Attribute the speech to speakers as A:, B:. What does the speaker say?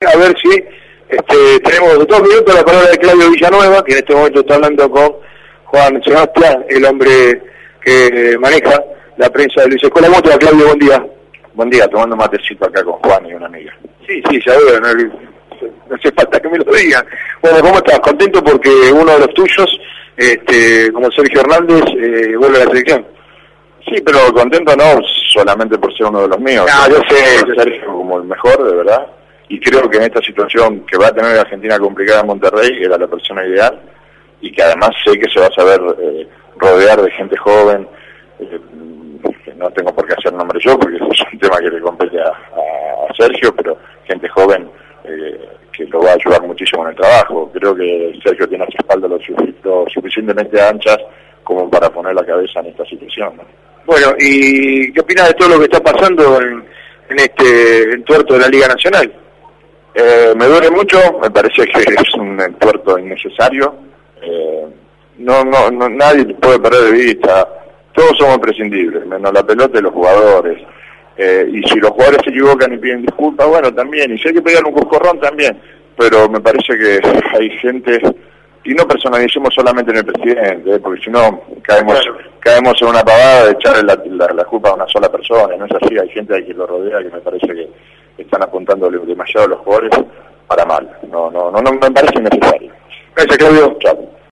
A: a ver si tenemos 2 minutos la palabra de Claudio Villanueva, que en este momento está hablando con Juan Sebastián, el hombre que maneja la prensa de Luis Escola. ¿Cómo te va, Claudio? Buen día.
B: Buen día, tomando matecito acá con Juan y una amiga.
A: Sí, ya veo, no hace falta que me lo digan. Bueno, ¿cómo estás? Contento porque uno de los tuyos, como Sergio Hernández, vuelve a la selección.
B: Sí, pero contento no solamente por ser uno de los míos.
A: Yo sé.
B: Sergio como el mejor, de verdad. Y creo que en esta situación que va a tener Argentina complicada en Monterrey, era la persona ideal. Y que además sé que se va a saber rodear de gente joven. No tengo por qué hacer nombre yo, porque eso es un tema que le compete a Sergio, pero gente joven que lo va a ayudar muchísimo en el trabajo. Creo que Sergio tiene las espaldas lo suficientemente anchas como para poner la cabeza en esta situación, ¿no?
A: Bueno, ¿y qué opinas de todo lo que está pasando en este entuerto de la Liga Nacional?
B: Me duele mucho, me parece que es un entuerto innecesario. Nadie puede perder de vista. Todos somos prescindibles, menos la pelota y los jugadores. Y si los jugadores se equivocan y piden disculpas, bueno, también. Y si hay que pegarle un coscorrón, también. Pero me parece que hay gente, y no personalicemos solamente en el presidente, porque si no caemos en una pavada de echarle la culpa a una sola persona. No es así, hay gente ahí que lo rodea que me parece que están apuntándole demasiado a los jugadores para mal. No me parece necesario.
A: Gracias, Claudio.
B: Chao.